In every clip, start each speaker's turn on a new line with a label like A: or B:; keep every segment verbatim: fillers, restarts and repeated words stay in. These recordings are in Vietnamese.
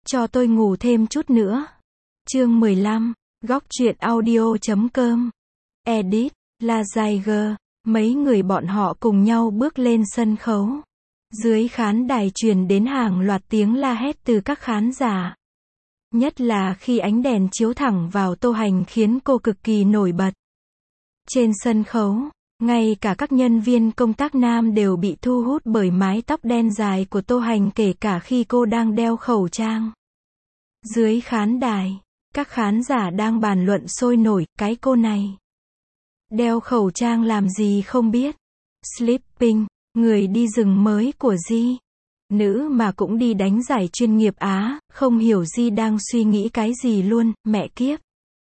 A: cho tôi ngủ thêm chút nữa. Chương mười lăm, góc truyện audio chấm com. Edit, La Jaiger, mấy người bọn họ cùng nhau bước lên sân khấu. Dưới khán đài truyền đến hàng loạt tiếng la hét từ các khán giả. Nhất là khi ánh đèn chiếu thẳng vào Tô Hành khiến cô cực kỳ nổi bật. Trên sân khấu, ngay cả các nhân viên công tác nam đều bị thu hút bởi mái tóc đen dài của Tô Hành, kể cả khi cô đang đeo khẩu trang. Dưới khán đài, các khán giả đang bàn luận sôi nổi, cái cô này đeo khẩu trang làm gì không biết. Sleeping, người đi rừng mới của Di. Nữ mà cũng đi đánh giải chuyên nghiệp Á, không hiểu Di đang suy nghĩ cái gì luôn, mẹ kiếp.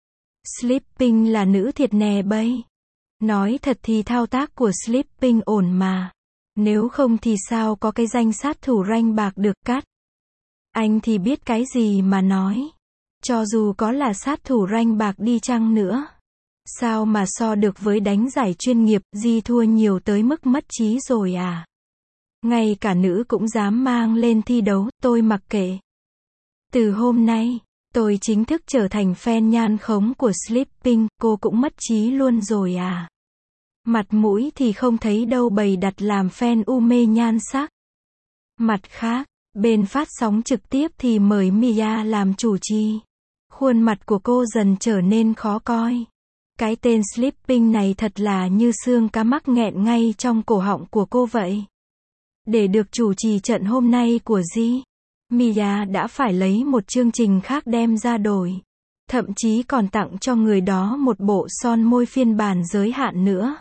A: Sleeping là nữ thiệt nè bây. Nói thật thì thao tác của Sleeping ổn mà. Nếu không thì sao có cái danh sát thủ ranh bạc được cắt. Anh thì biết cái gì mà nói. Cho dù có là sát thủ ranh bạc đi chăng nữa, sao mà so được với đánh giải chuyên nghiệp. Di thua nhiều tới mức mất trí rồi à. Ngay cả nữ cũng dám mang lên thi đấu, tôi mặc kệ. Từ hôm nay, tôi chính thức trở thành fan nhan khống của Sleeping, cô cũng mất trí luôn rồi à. Mặt mũi thì không thấy đâu, bày đặt làm fan u mê nhan sắc. Mặt khác, bên phát sóng trực tiếp thì mời Mia làm chủ trì. Khuôn mặt của cô dần trở nên khó coi. Cái tên Sleeping này thật là như xương cá mắc nghẹn ngay trong cổ họng của cô vậy. Để được chủ trì trận hôm nay của Di, Mia đã phải lấy một chương trình khác đem ra đổi. Thậm chí còn tặng cho người đó một bộ son môi phiên bản giới hạn nữa.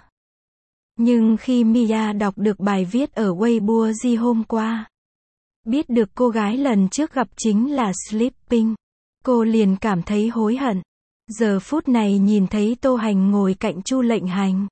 A: Nhưng khi Mia đọc được bài viết ở Weibo Di hôm qua, biết được cô gái lần trước gặp chính là Sleeping, cô liền cảm thấy hối hận. Giờ phút này nhìn thấy Tô Hành ngồi cạnh Chu Lệnh Hành,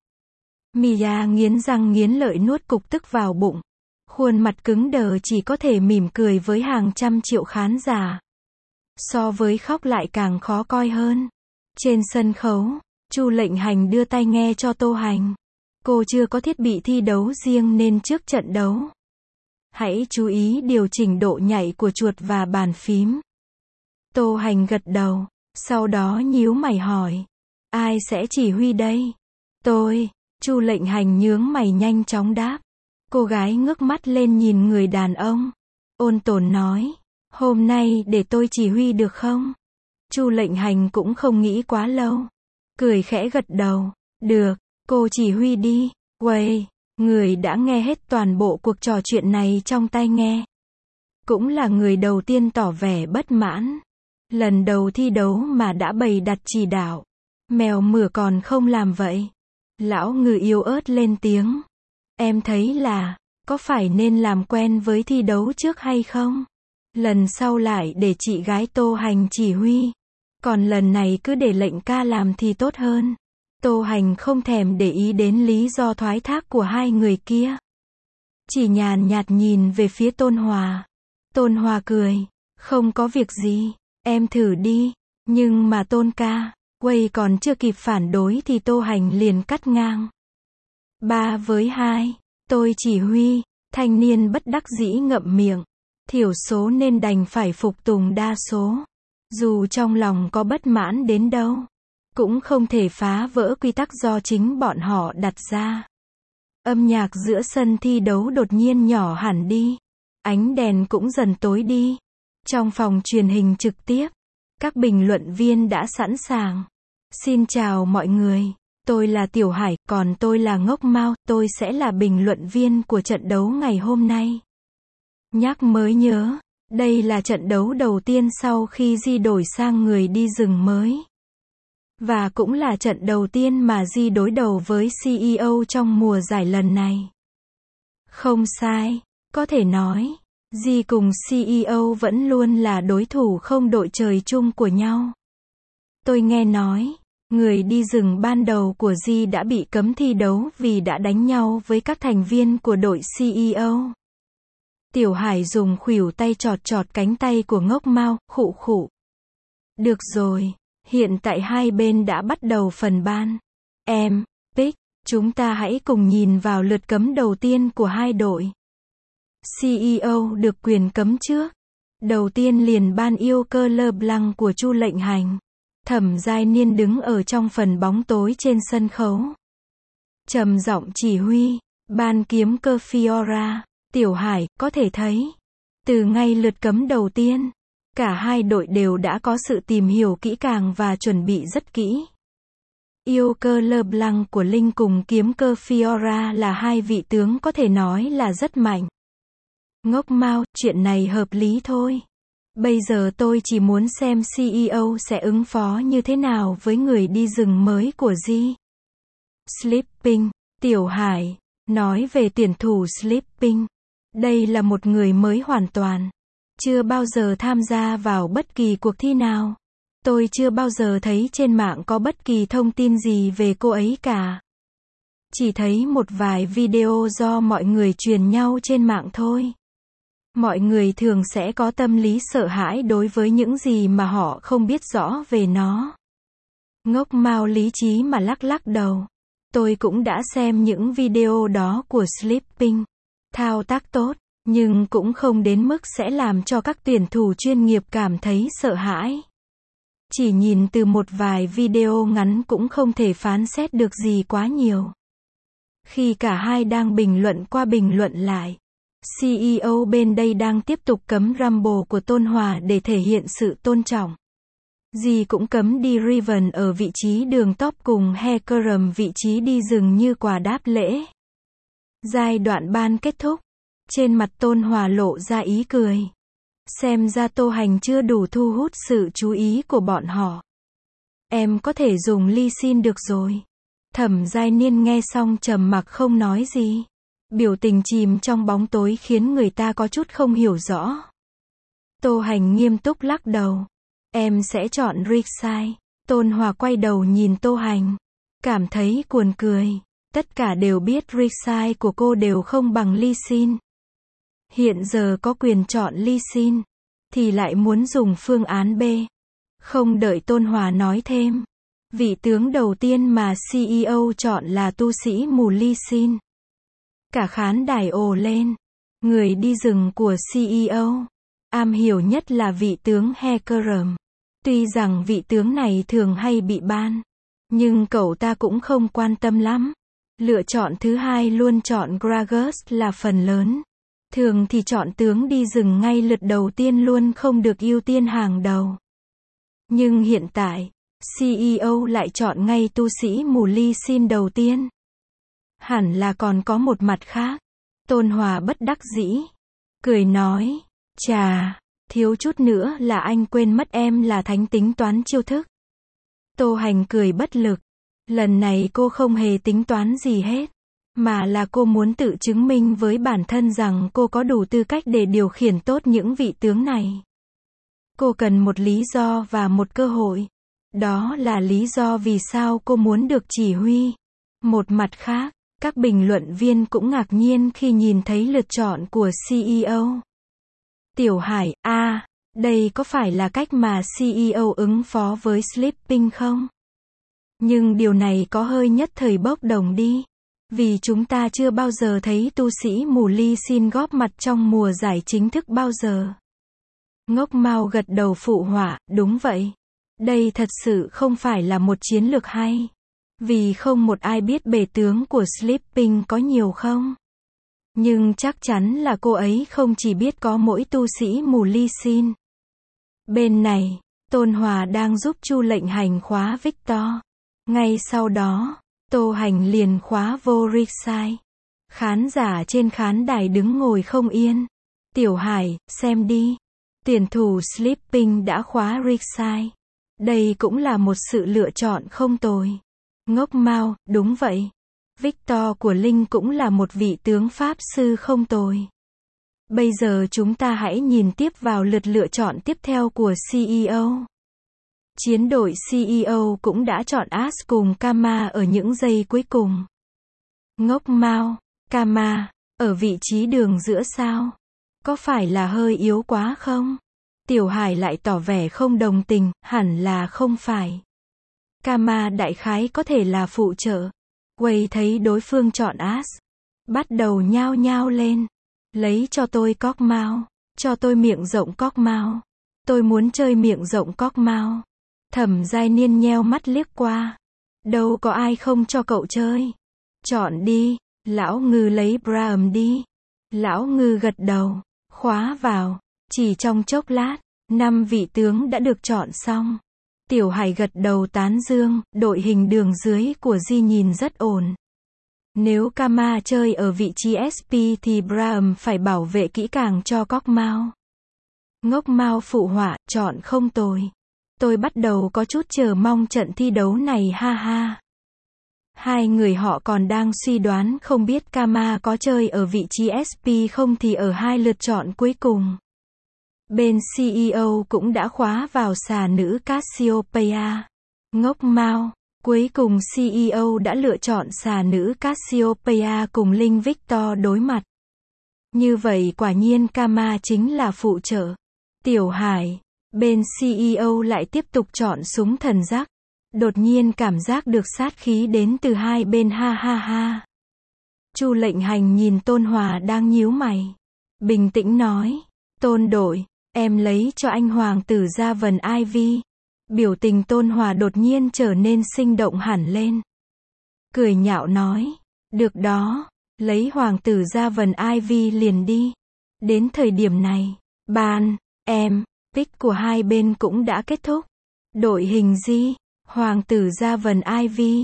A: Mia nghiến răng nghiến lợi nuốt cục tức vào bụng. Khuôn mặt cứng đờ chỉ có thể mỉm cười với hàng trăm triệu khán giả. So với khóc lại càng khó coi hơn. Trên sân khấu, Chu Lệnh Hành đưa tai nghe cho Tô Hành. Cô chưa có thiết bị thi đấu riêng nên trước trận đấu, hãy chú ý điều chỉnh độ nhạy của chuột và bàn phím. Tô Hành gật đầu, sau đó nhíu mày hỏi, ai sẽ chỉ huy đây? Tôi. Chu Lệnh Hành nhướng mày nhanh chóng đáp. Cô gái ngước mắt lên nhìn người đàn ông, ôn tồn nói, hôm nay để tôi chỉ huy được không? Chu Lệnh Hành cũng không nghĩ quá lâu, cười khẽ gật đầu, được, cô chỉ huy đi. Uầy, người đã nghe hết toàn bộ cuộc trò chuyện này trong tai nghe. Cũng là người đầu tiên tỏ vẻ bất mãn. Lần đầu thi đấu mà đã bày đặt chỉ đạo. Mèo mửa còn không làm vậy. Lão ngư yếu ớt lên tiếng. Em thấy là, có phải nên làm quen với thi đấu trước hay không? Lần sau lại để chị gái Tô Hành chỉ huy. Còn lần này cứ để lệnh ca làm thì tốt hơn. Tô Hành không thèm để ý đến lý do thoái thác của hai người kia. Chỉ nhàn nhạt nhìn về phía Tôn Hòa. Tôn Hòa cười, không có việc gì, em thử đi. Nhưng mà Tôn ca, quay còn chưa kịp phản đối thì Tô Hành liền cắt ngang. Ba với hai, tôi chỉ huy. Thanh niên bất đắc dĩ ngậm miệng. Thiểu số nên đành phải phục tùng đa số. Dù trong lòng có bất mãn đến đâu, cũng không thể phá vỡ quy tắc do chính bọn họ đặt ra. Âm nhạc giữa sân thi đấu đột nhiên nhỏ hẳn đi. Ánh đèn cũng dần tối đi. Trong phòng truyền hình trực tiếp, các bình luận viên đã sẵn sàng. Xin chào mọi người, tôi là Tiểu Hải, còn tôi là Ngốc Mao, tôi sẽ là bình luận viên của trận đấu ngày hôm nay. Nhắc mới nhớ, đây là trận đấu đầu tiên sau khi Di đổi sang người đi rừng mới. Và cũng là trận đầu tiên mà Di đối đầu với xê e ô trong mùa giải lần này. Không sai, có thể nói, Di cùng xê e ô vẫn luôn là đối thủ không đội trời chung của nhau. Tôi nghe nói, người đi rừng ban đầu của Di đã bị cấm thi đấu vì đã đánh nhau với các thành viên của đội xê e ô. Tiểu Hải dùng khuỷu tay chọt chọt cánh tay của Ngốc Mao, khụ khụ. Được rồi, hiện tại hai bên đã bắt đầu phần ban. Em, Pick, chúng ta hãy cùng nhìn vào lượt cấm đầu tiên của hai đội. xê e ô được quyền cấm trước. Đầu tiên liền ban yêu cơ LeBlanc của Chu Lệnh Hành. Thẩm Giai Niên đứng ở trong phần bóng tối trên sân khấu. Trầm giọng chỉ huy, ban kiếm cơ Fiora, Tiểu Hải, có thể thấy. Từ ngay lượt cấm đầu tiên, cả hai đội đều đã có sự tìm hiểu kỹ càng và chuẩn bị rất kỹ. Yêu cơ LeBlanc của Linh cùng kiếm cơ Fiora là hai vị tướng có thể nói là rất mạnh. Ngốc Mao, chuyện này hợp lý thôi. Bây giờ tôi chỉ muốn xem xê e ô sẽ ứng phó như thế nào với người đi rừng mới của G. Sleeping, Tiểu Hải, nói về tuyển thủ Sleeping. Đây là một người mới hoàn toàn. Chưa bao giờ tham gia vào bất kỳ cuộc thi nào. Tôi chưa bao giờ thấy trên mạng có bất kỳ thông tin gì về cô ấy cả. Chỉ thấy một vài video do mọi người truyền nhau trên mạng thôi. Mọi người thường sẽ có tâm lý sợ hãi đối với những gì mà họ không biết rõ về nó. Ngốc Mao lý trí mà lắc lắc đầu. Tôi cũng đã xem những video đó của Sleeping. Thao tác tốt, nhưng cũng không đến mức sẽ làm cho các tuyển thủ chuyên nghiệp cảm thấy sợ hãi. Chỉ nhìn từ một vài video ngắn cũng không thể phán xét được gì quá nhiều. Khi cả hai đang bình luận qua bình luận lại, xê e ô bên đây đang tiếp tục cấm Rumble của Tôn Hòa để thể hiện sự tôn trọng. Dì cũng cấm đi Riven ở vị trí đường top cùng Hecarim vị trí đi rừng như quà đáp lễ. Giai đoạn ban kết thúc. Trên mặt Tôn Hòa lộ ra ý cười. Xem ra Tô Hành chưa đủ thu hút sự chú ý của bọn họ. Em có thể dùng Ly Sin được rồi. Thẩm Giai Niên nghe xong trầm mặc không nói gì. Biểu tình chìm trong bóng tối khiến người ta có chút không hiểu rõ. Tô Hành nghiêm túc lắc đầu. Em sẽ chọn Rek'Sai. Tôn Hòa quay đầu nhìn Tô Hành. Cảm thấy cuồn cười. Tất cả đều biết Rek'Sai của cô đều không bằng Ly Sin. Hiện giờ có quyền chọn Ly Sin, thì lại muốn dùng phương án B. Không đợi Tôn Hòa nói thêm. Vị tướng đầu tiên mà xê e ô chọn là tu sĩ mù Ly Sin. Cả khán đài ồ lên. Người đi rừng của xê e ô. Am hiểu nhất là vị tướng Hecarim. Tuy rằng vị tướng này thường hay bị ban, nhưng cậu ta cũng không quan tâm lắm. Lựa chọn thứ hai luôn chọn Gragas là phần lớn. Thường thì chọn tướng đi rừng ngay lượt đầu tiên luôn không được ưu tiên hàng đầu. Nhưng hiện tại, xê e ô lại chọn ngay tu sĩ mù Ly Sin đầu tiên. Hẳn là còn có một mặt khác. Tôn Hòa bất đắc dĩ. Cười nói, chà, thiếu chút nữa là anh quên mất em là thánh tính toán chiêu thức. Tô Hành cười bất lực. Lần này cô không hề tính toán gì hết. Mà là cô muốn tự chứng minh với bản thân rằng cô có đủ tư cách để điều khiển tốt những vị tướng này. Cô cần một lý do và một cơ hội. Đó là lý do vì sao cô muốn được chỉ huy. Một mặt khác, các bình luận viên cũng ngạc nhiên khi nhìn thấy lượt chọn của xê e ô. Tiểu Hải, a, à, đây có phải là cách mà xê e ô ứng phó với Sleeping không? Nhưng điều này có hơi nhất thời bốc đồng đi. Vì chúng ta chưa bao giờ thấy tu sĩ mù Ly Sin góp mặt trong mùa giải chính thức bao giờ. Ngốc Mao gật đầu phụ họa, đúng vậy. Đây thật sự không phải là một chiến lược hay. Vì không một ai biết bề tướng của Sleeping có nhiều không. Nhưng chắc chắn là cô ấy không chỉ biết có mỗi tu sĩ mù Ly Sin. Bên này, Tôn Hòa đang giúp Chu Lệnh Hành khóa Victor. Ngay sau đó, Tô Hành liền khóa vô Rek'Sai. Khán giả trên khán đài đứng ngồi không yên. Tiểu Hải, xem đi. Tuyển thủ Sleeping đã khóa Rek'Sai. Đây cũng là một sự lựa chọn không tồi. Ngốc Mao, đúng vậy. Victor của Linh cũng là một vị tướng pháp sư không tồi. Bây giờ chúng ta hãy nhìn tiếp vào lượt lựa chọn tiếp theo của xê e ô. Chiến đội xê e ô cũng đã chọn Ash cùng Kama ở những giây cuối cùng. Ngốc Mao, Kama, ở vị trí đường giữa sao? Có phải là hơi yếu quá không? Tiểu Hải lại tỏ vẻ không đồng tình, hẳn là không phải. Kama đại khái có thể là phụ trợ. Quay thấy đối phương chọn Ash. Bắt đầu nhao nhao lên. Lấy cho tôi Cóc Mao. Cho tôi miệng rộng cóc mao. Tôi muốn chơi miệng rộng cóc mao. Thẩm Giai Niên nheo mắt liếc qua. Đâu có ai không cho cậu chơi. Chọn đi, lão ngư lấy Braham đi. Lão ngư gật đầu, khóa vào. Chỉ trong chốc lát, năm vị tướng đã được chọn xong. Tiểu Hải gật đầu tán dương, đội hình đường dưới của Di nhìn rất ổn. Nếu Kama chơi ở vị trí ét pê thì Braham phải bảo vệ kỹ càng cho Cóc Mao. Ngốc Mao phụ họa, chọn không tồi. Tôi bắt đầu có chút chờ mong trận thi đấu này ha ha. Hai người họ còn đang suy đoán không biết Kama có chơi ở vị trí ét pê không thì ở hai lượt chọn cuối cùng. Bên xê e ô cũng đã khóa vào xà nữ Cassiopeia. Ngốc Mao. Cuối cùng xê e ô đã lựa chọn xà nữ Cassiopeia cùng Linh Victor đối mặt. Như vậy quả nhiên Kama chính là phụ trợ. Tiểu Hải. Bên xê e ô lại tiếp tục chọn súng thần giác. Đột nhiên cảm giác được sát khí đến từ hai bên ha ha ha. Chu Lệnh Hành nhìn Tôn Hòa đang nhíu mày. Bình tĩnh nói. Tôn đội, em lấy cho anh hoàng tử Gia Vần Ivy. Biểu tình Tôn Hòa đột nhiên trở nên sinh động hẳn lên. Cười nhạo nói. Được đó, lấy hoàng tử Gia Vần Ivy liền đi. Đến thời điểm này, ban, em, pick của hai bên cũng đã kết thúc. Đội hình Di, hoàng tử Gia Vần Ivy,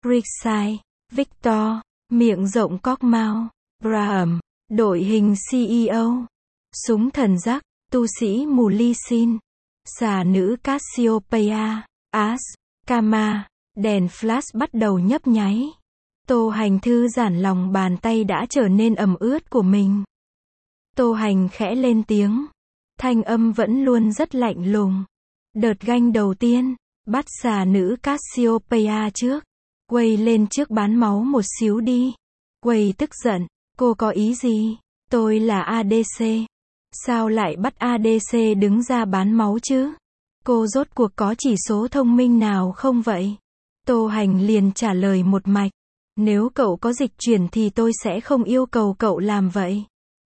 A: Rixai, Victor, miệng rộng Cóc Mao, Braham, đội hình xê e ô, súng thần giác, tu sĩ mù ly xin, xà nữ Cassiopeia, As, Kama, đèn flash bắt đầu nhấp nháy. Tô Hành thư giãn lòng bàn tay đã trở nên ẩm ướt của mình. Tô Hành khẽ lên tiếng. Thanh âm vẫn luôn rất lạnh lùng. Đợt ganh đầu tiên, bắt xà nữ Cassiopeia trước. Quay lên trước bán máu một xíu đi. Quay tức giận, cô có ý gì? Tôi là a đê xê. Sao lại bắt a đê xê đứng ra bán máu chứ? Cô rốt cuộc có chỉ số thông minh nào không vậy? Tô Hành liền trả lời một mạch. Nếu cậu có dịch chuyển thì tôi sẽ không yêu cầu cậu làm vậy.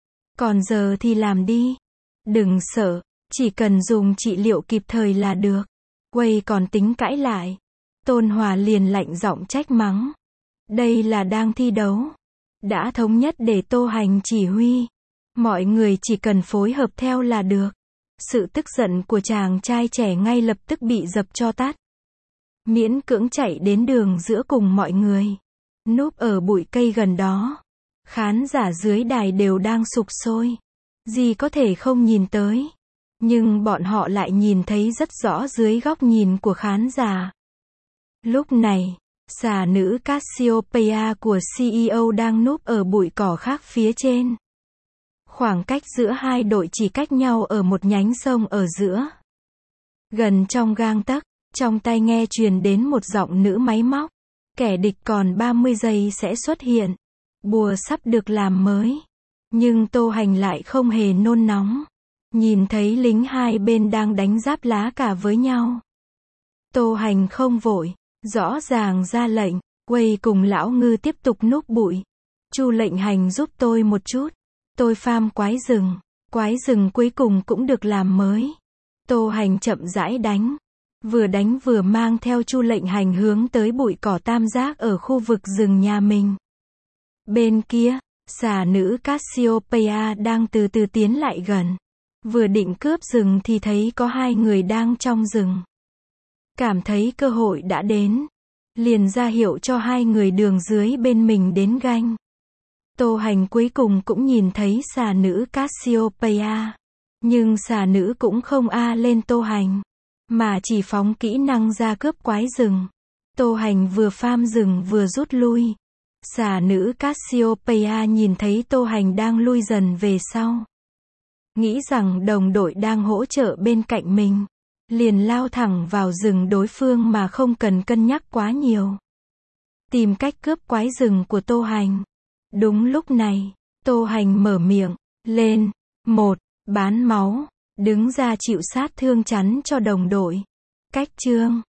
A: Còn giờ thì làm đi. Đừng sợ, chỉ cần dùng trị liệu kịp thời là được. Quay còn tính cãi lại. Tôn Hòa liền lạnh giọng trách mắng. Đây là đang thi đấu. Đã thống nhất để Tô Hành chỉ huy. Mọi người chỉ cần phối hợp theo là được. Sự tức giận của chàng trai trẻ ngay lập tức bị dập cho tắt. Miễn cưỡng chạy đến đường giữa cùng mọi người. Núp ở bụi cây gần đó. Khán giả dưới đài đều đang sục sôi. Gì có thể không nhìn tới. Nhưng bọn họ lại nhìn thấy rất rõ dưới góc nhìn của khán giả. Lúc này, xà nữ Cassiopeia của xê e ô đang núp ở bụi cỏ khác phía trên. Khoảng cách giữa hai đội chỉ cách nhau ở một nhánh sông ở giữa. Gần trong gang tấc, trong tai nghe truyền đến một giọng nữ máy móc. Kẻ địch còn ba mươi giây sẽ xuất hiện. Bùa sắp được làm mới. Nhưng Tô Hành lại không hề nôn nóng. Nhìn thấy lính hai bên đang đánh giáp lá cả với nhau. Tô Hành không vội. Rõ ràng ra lệnh. Quay cùng lão ngư tiếp tục núp bụi. Chu Lệnh Hành giúp tôi một chút. Tôi farm quái rừng. Quái rừng cuối cùng cũng được làm mới. Tô Hành chậm rãi đánh. Vừa đánh vừa mang theo Chu Lệnh Hành hướng tới bụi cỏ tam giác ở khu vực rừng nhà mình. Bên kia, xà nữ Cassiopeia đang từ từ tiến lại gần. Vừa định cướp rừng thì thấy có hai người đang trong rừng. Cảm thấy cơ hội đã đến. Liền ra hiệu cho hai người đường dưới bên mình đến ganh. Tô Hành cuối cùng cũng nhìn thấy xà nữ Cassiopeia. Nhưng xà nữ cũng không a lên Tô Hành. Mà chỉ phóng kỹ năng ra cướp quái rừng. Tô Hành vừa farm rừng vừa rút lui. Xà nữ Cassiopeia nhìn thấy Tô Hành đang lui dần về sau. Nghĩ rằng đồng đội đang hỗ trợ bên cạnh mình. Liền lao thẳng vào rừng đối phương mà không cần cân nhắc quá nhiều. Tìm cách cướp quái rừng của Tô Hành. Đúng lúc này, Tô Hành mở miệng, lên, một, bán máu, đứng ra chịu sát thương chắn cho đồng đội. Cách chương